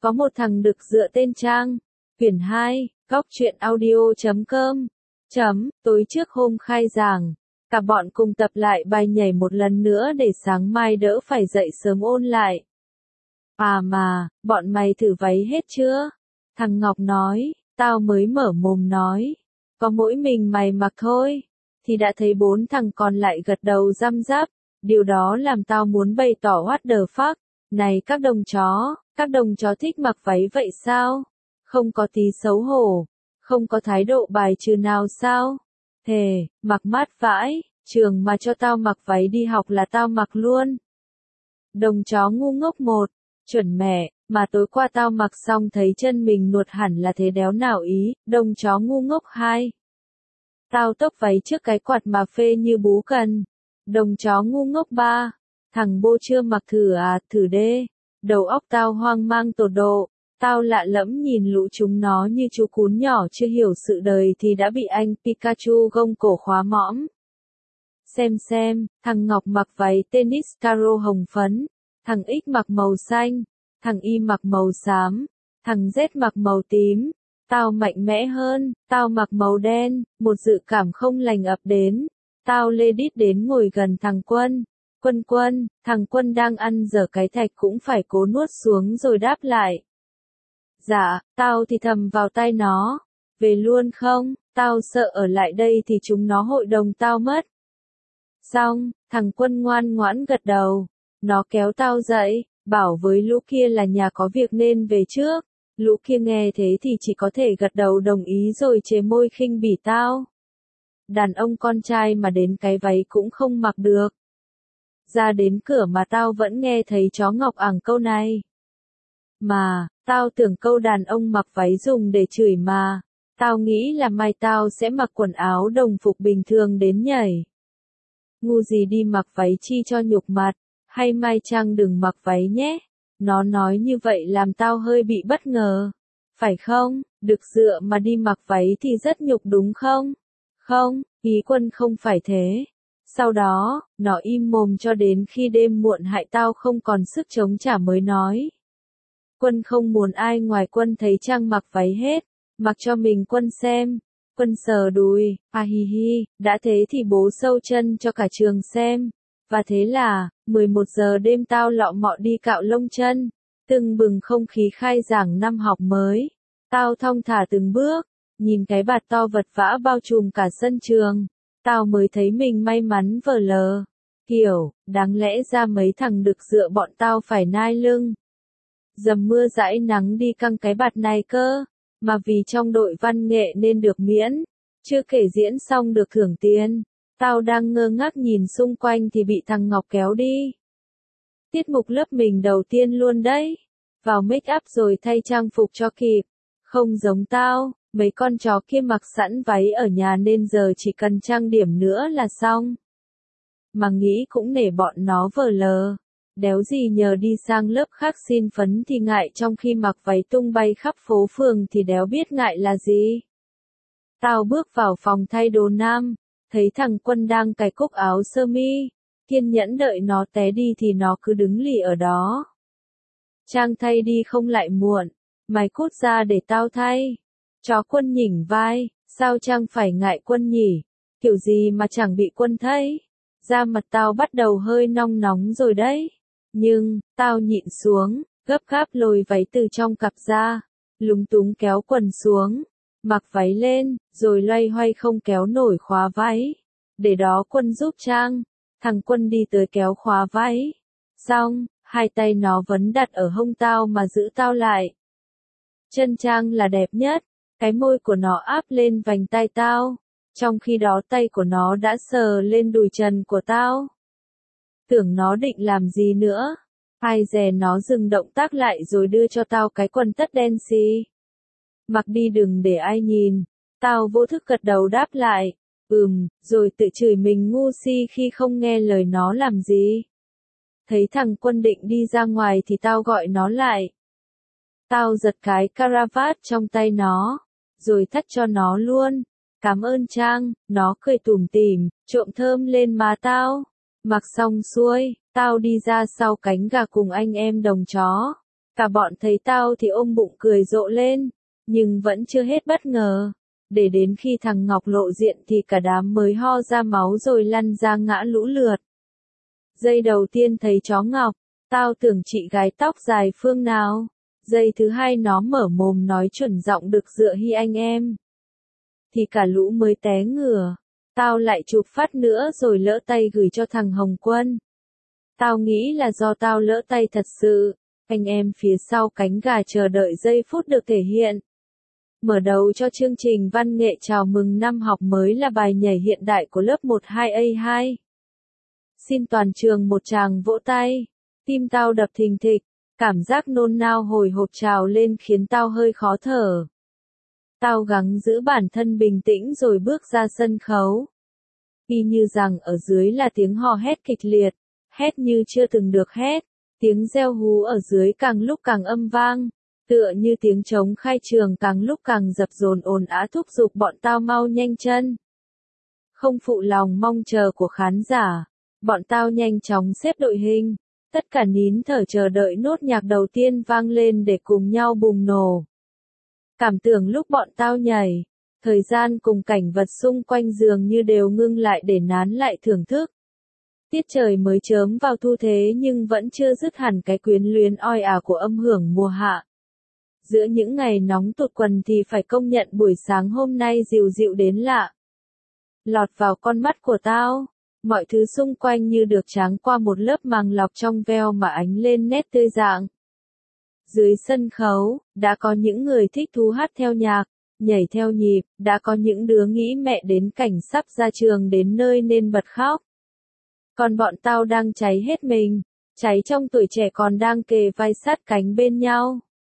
Có một thằng đực dựa tên Trang. Quyển 2, góc truyện audio.com. Tối trước hôm khai giảng, cả bọn cùng tập lại bài nhảy một lần nữa để sáng mai đỡ phải dậy sớm ôn lại. À mà, bọn mày thử váy hết chưa? Thằng Ngọc nói, tao mới mở mồm nói. Có mỗi mình mày mặc thôi. Thì đã thấy 4 thằng còn lại gật đầu răm rắp. Điều đó làm tao muốn bày tỏ what the fuck. Này các đồng chó thích mặc váy vậy sao? Không có tí xấu hổ, không có thái độ bài trừ nào sao? Thề, mặc mát vãi, trường mà cho tao mặc váy đi học là tao mặc luôn. Đồng chó ngu ngốc 1, chuẩn mẹ, mà tối qua tao mặc xong thấy chân mình nuột hẳn là thế đéo nào ý, đồng chó ngu ngốc 2. Tao tốc váy trước cái quạt mà phê như bú cần. Đồng chó ngu ngốc 3, thằng bô chưa mặc thử à, thử đê. Đầu óc tao hoang mang tột độ, tao lạ lẫm nhìn lũ chúng nó như chú cún nhỏ chưa hiểu sự đời thì đã bị anh Pikachu gông cổ khóa mõm. Xem, thằng Ngọc mặc váy tennis caro hồng phấn, thằng X mặc màu xanh, thằng Y mặc màu xám, thằng Z mặc màu tím. Tao mạnh mẽ hơn, tao mặc màu đen, một dự cảm không lành ập đến. Tao lê đít đến ngồi gần thằng Quân. Quân, thằng Quân đang ăn dở cái thạch cũng phải cố nuốt xuống rồi đáp lại. Dạ, tao thì thầm vào tai nó. Về luôn không, tao sợ ở lại đây thì chúng nó hội đồng tao mất. Xong, thằng Quân ngoan ngoãn gật đầu. Nó kéo tao dậy, bảo với lũ kia là nhà có việc nên về trước. Lũ kia nghe thế thì chỉ có thể gật đầu đồng ý rồi chề môi khinh bỉ tao. Đàn ông con trai mà đến cái váy cũng không mặc được. Ra đến cửa mà tao vẫn nghe thấy chó Ngọc ẳng câu này. Mà, tao tưởng câu đàn ông mặc váy dùng để chửi mà. Tao nghĩ là mai tao sẽ mặc quần áo đồng phục bình thường đến nhảy. Ngu gì đi mặc váy chi cho nhục mặt, hay mai chăng đừng mặc váy nhé. Nó nói như vậy làm tao hơi bị bất ngờ. Phải không, được dựa mà đi mặc váy thì rất nhục đúng không? Không, ý Quân không phải thế. Sau đó, nó im mồm cho đến khi đêm muộn hại tao không còn sức chống trả mới nói. Quân không muốn ai ngoài Quân thấy Trang mặc váy hết, mặc cho mình Quân xem. Quân sờ đùi, à hi hi, đã thế thì bố sâu chân cho cả trường xem. Và thế là, 11 giờ đêm tao lọ mọ đi cạo lông chân, từng bừng không khí khai giảng năm học mới. Tao thong thả từng bước, nhìn cái bạt to vật vã bao trùm cả sân trường. Tao mới thấy mình may mắn vờ lờ. Kiểu, đáng lẽ ra mấy thằng đực dựa bọn tao phải nai lưng. Dầm mưa dãi nắng đi căng cái bạt này cơ. Mà vì trong đội văn nghệ nên được miễn. Chưa kể diễn xong được thưởng tiền. Tao đang ngơ ngác nhìn xung quanh thì bị thằng Ngọc kéo đi. Tiết mục lớp mình đầu tiên luôn đấy. Vào make up rồi thay trang phục cho kịp. Không giống tao. Mấy con chó kia mặc sẵn váy ở nhà nên giờ chỉ cần trang điểm nữa là xong. Mà nghĩ cũng nể bọn nó vờ lờ. Đéo gì nhờ đi sang lớp khác xin phấn thì ngại trong khi mặc váy tung bay khắp phố phường thì đéo biết ngại là gì. Tao bước vào phòng thay đồ nam, thấy thằng Quân đang cài cúc áo sơ mi, kiên nhẫn đợi nó té đi thì nó cứ đứng lì ở đó. Trang thay đi không lại muộn, mày cút ra để tao thay. Chó Quân nhỉnh vai, sao Trang phải ngại Quân nhỉ? Kiểu gì mà chẳng bị Quân thấy? Da mặt tao bắt đầu hơi nong nóng rồi đấy. Nhưng, tao nhịn xuống, gấp gáp lôi váy từ trong cặp ra, lúng túng kéo quần xuống, mặc váy lên, rồi loay hoay không kéo nổi khóa váy. Để đó Quân giúp Trang, thằng Quân đi tới kéo khóa váy. Xong, hai tay nó vẫn đặt ở hông tao mà giữ tao lại. Chân Trang là đẹp nhất. Cái môi của nó áp lên vành tai tao, trong khi đó tay của nó đã sờ lên đùi trần của tao. Tưởng nó định làm gì nữa, ai dè nó dừng động tác lại rồi đưa cho tao cái quần tất đen xì. Mặc đi đừng để ai nhìn, tao vô thức gật đầu đáp lại, rồi tự chửi mình ngu si khi không nghe lời nó làm gì. Thấy thằng Quân định đi ra ngoài thì tao gọi nó lại. Tao giật cái caravat trong tay nó, rồi thắt cho nó luôn. Cảm ơn Trang, nó cười tủm tỉm, trộm thơm lên má tao. Mặc xong xuôi, tao đi ra sau cánh gà cùng anh em đồng chó. Cả bọn thấy tao thì ôm bụng cười rộ lên, nhưng vẫn chưa hết bất ngờ. Để đến khi thằng Ngọc lộ diện thì cả đám mới ho ra máu rồi lăn ra ngã lũ lượt. Giây đầu tiên thấy chó Ngọc, tao tưởng chị gái tóc dài phương nào. Giây thứ hai nó mở mồm nói chuẩn giọng được dựa hi anh em. Thì cả lũ mới té ngửa. Tao lại chụp phát nữa rồi lỡ tay gửi cho thằng Hồng Quân. Tao nghĩ là do tao lỡ tay thật sự. Anh em phía sau cánh gà chờ đợi giây phút được thể hiện. Mở đầu cho chương trình văn nghệ chào mừng năm học mới là bài nhảy hiện đại của lớp 12A2. Xin toàn trường một tràng vỗ tay. Tim tao đập thình thịch, cảm giác nôn nao hồi hộp trào lên khiến tao hơi khó thở. Tao gắng giữ bản thân bình tĩnh rồi bước ra sân khấu. Y như rằng ở dưới là tiếng hò hét kịch liệt, hét như chưa từng được hét, tiếng reo hú ở dưới càng lúc càng âm vang, tựa như tiếng trống khai trường càng lúc càng dập dồn ồn ào thúc giục bọn tao mau nhanh chân. Không phụ lòng mong chờ của khán giả, bọn tao nhanh chóng xếp đội hình, tất cả nín thở chờ đợi nốt nhạc đầu tiên vang lên để cùng nhau bùng nổ. Cảm tưởng lúc bọn tao nhảy, thời gian cùng cảnh vật xung quanh dường như đều ngưng lại để nán lại thưởng thức. Tiết trời mới chớm vào thu thế nhưng vẫn chưa dứt hẳn cái quyến luyến oi ả của âm hưởng mùa hạ. Giữa những ngày nóng tụt quần thì phải công nhận buổi sáng hôm nay dịu dịu đến lạ. Lọt vào con mắt của tao, mọi thứ xung quanh như được tráng qua một lớp màng lọc trong veo mà ánh lên nét tươi rạng. Dưới sân khấu, đã có những người thích thú hát theo nhạc, nhảy theo nhịp, đã có những đứa nghĩ mẹ đến cảnh sắp ra trường đến nơi nên bật khóc. Còn bọn tao đang cháy hết mình, cháy trong tuổi trẻ còn đang kề vai sát cánh bên nhau.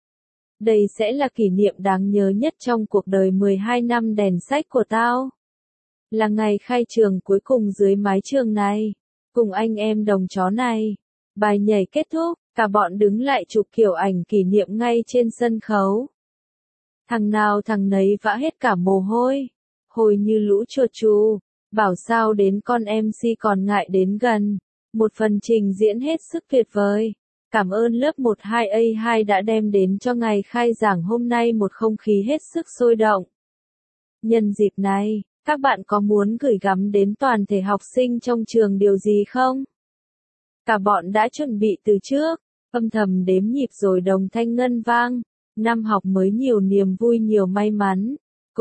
Đây sẽ là kỷ niệm đáng nhớ nhất trong cuộc đời 12 năm đèn sách của tao. Là ngày khai trường cuối cùng dưới mái trường này, cùng anh em đồng chó này. Bài nhảy kết thúc, cả bọn đứng lại chụp kiểu ảnh kỷ niệm ngay trên sân khấu. Thằng nào thằng nấy vã hết cả mồ hôi, hồi như lũ chuột chù, bảo sao đến con MC còn ngại đến gần. Một phần trình diễn hết sức tuyệt vời. Cảm ơn lớp 12A2 đã đem đến cho ngày khai giảng hôm nay một không khí hết sức sôi động. Nhân dịp này, các bạn có muốn gửi gắm đến toàn thể học sinh trong trường điều gì không? Cả bọn đã chuẩn bị từ trước, âm thầm đếm nhịp rồi đồng thanh ngân vang. Năm học mới nhiều niềm vui nhiều may mắn.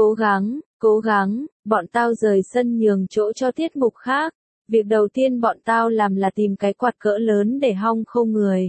Cố gắng, bọn tao rời sân nhường chỗ cho tiết mục khác. Việc đầu tiên bọn tao làm là tìm cái quạt cỡ lớn để hong khô người.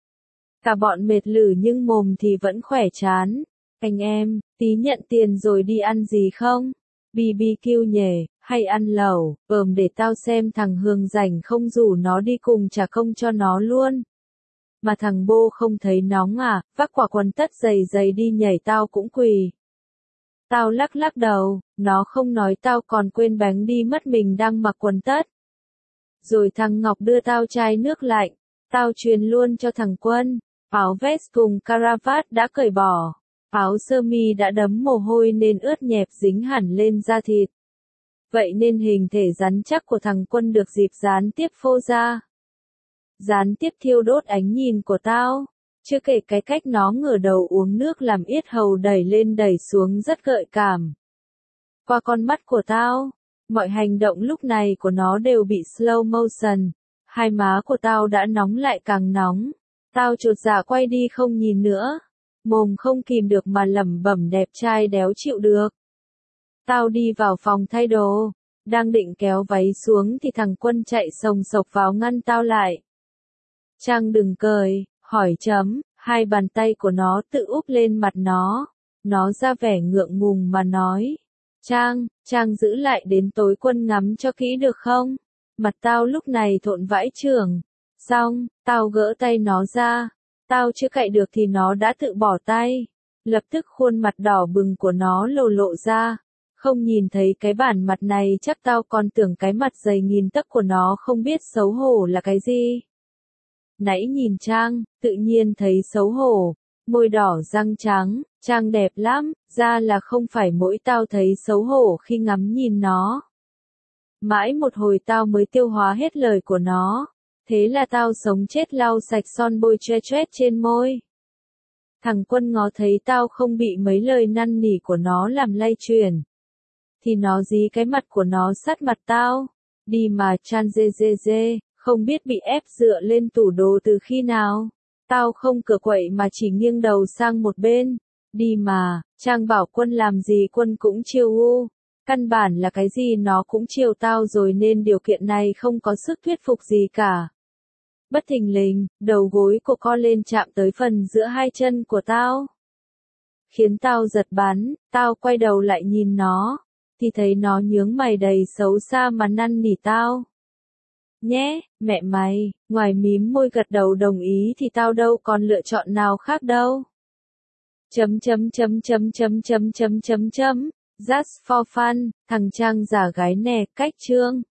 Cả bọn mệt lử nhưng mồm thì vẫn khỏe chán. Anh em, tí nhận tiền rồi đi ăn gì không? BBQ nhỉ, hay ăn lẩu, để tao xem thằng Hương rảnh không rủ nó đi cùng trả công cho nó luôn. Mà thằng Bô không thấy nóng à, vác quả quần tất dày dày đi nhảy tao cũng quỳ. Tao lắc lắc đầu, nó không nói tao còn quên bánh đi mất mình đang mặc quần tất. Rồi thằng Ngọc đưa tao chai nước lạnh, tao truyền luôn cho thằng Quân, áo vest cùng caravat đã cởi bỏ, áo sơ mi đã đẫm mồ hôi nên ướt nhẹp dính hẳn lên da thịt. Vậy nên hình thể rắn chắc của thằng Quân được dịp gián tiếp phô ra. Gián tiếp thiêu đốt ánh nhìn của tao, chưa kể cái cách nó ngửa đầu uống nước làm yết hầu đẩy lên đẩy xuống rất gợi cảm. Qua con mắt của tao, mọi hành động lúc này của nó đều bị slow motion, hai má của tao đã nóng lại càng nóng. Tao chột dạ quay đi không nhìn nữa, mồm không kìm được mà lẩm bẩm đẹp trai đéo chịu được. Tao đi vào phòng thay đồ, đang định kéo váy xuống thì thằng Quân chạy sồng sộc vào ngăn tao lại. Trang đừng cười, hỏi chấm, hai bàn tay của nó tự úp lên mặt nó ra vẻ ngượng ngùng mà nói. Trang giữ lại đến tối Quân ngắm cho kỹ được không? Mặt tao lúc này thộn vãi chưởng. Xong, tao gỡ tay nó ra. Tao chưa cạy được thì nó đã tự bỏ tay. Lập tức khuôn mặt đỏ bừng của nó lộ ra. Không nhìn thấy cái bản mặt này chắc tao còn tưởng cái mặt dày nghìn tấc của nó không biết xấu hổ là cái gì. Nãy nhìn Trang, tự nhiên thấy xấu hổ. Môi đỏ răng trắng, Trang đẹp lắm, ra là không phải mỗi tao thấy xấu hổ khi ngắm nhìn nó. Mãi một hồi tao mới tiêu hóa hết lời của nó. Thế là tao sống chết lau sạch son bôi choe choét trên môi. Thằng Quân ngó thấy tao không bị mấy lời năn nỉ của nó làm lay chuyển. Thì nó dí cái mặt của nó sát mặt tao. Đi mà chan dê dê dê, không biết bị ép dựa lên tủ đồ từ khi nào. Tao không cựa quậy mà chỉ nghiêng đầu sang một bên. Đi mà, Trang bảo Quân làm gì Quân cũng chiều u. Căn bản là cái gì nó cũng chiều tao rồi nên điều kiện này không có sức thuyết phục gì cả. Bất thình lình, đầu gối của con lên chạm tới phần giữa hai chân của tao. Khiến tao giật bắn, tao quay đầu lại nhìn nó, thì thấy nó nhướng mày đầy xấu xa mà năn nỉ tao. Nhé, mẹ mày, ngoài mím môi gật đầu đồng ý thì tao đâu còn lựa chọn nào khác đâu. Just for fun, thằng Trang giả gái nè, cách chương.